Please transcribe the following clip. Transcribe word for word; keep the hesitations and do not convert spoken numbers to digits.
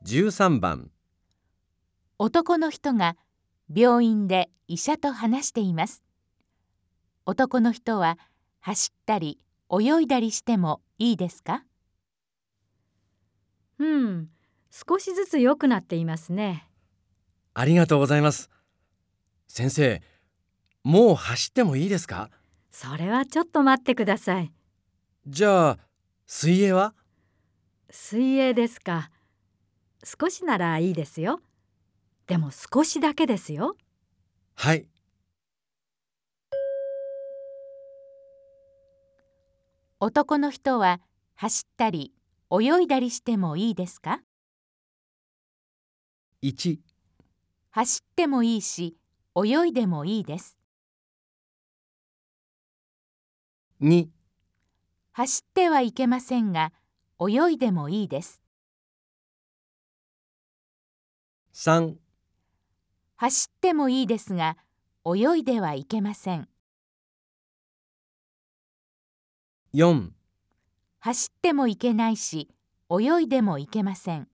じゅうさんばん。 男の人が病院で医者と話しています。男の人は走ったり泳いだりしてもいいですか？ うん、少しずつ良くなっていますね。 ありがとうございます。先生、もう走ってもいいですか？ それはちょっと待ってください。 じゃあ、水泳は？ 水泳ですか。少しならいいですよ。でも少しだけですよ。 はい。 男の人は走ったり泳いだりしてもいいですか？ いち、 走ってもいいし泳いでもいいです。 に、 走ってはいけませんが泳いでもいいです。 さん、 走ってもいいですが泳いではいけません。 よん、 走ってもいけないし泳いでもいけません。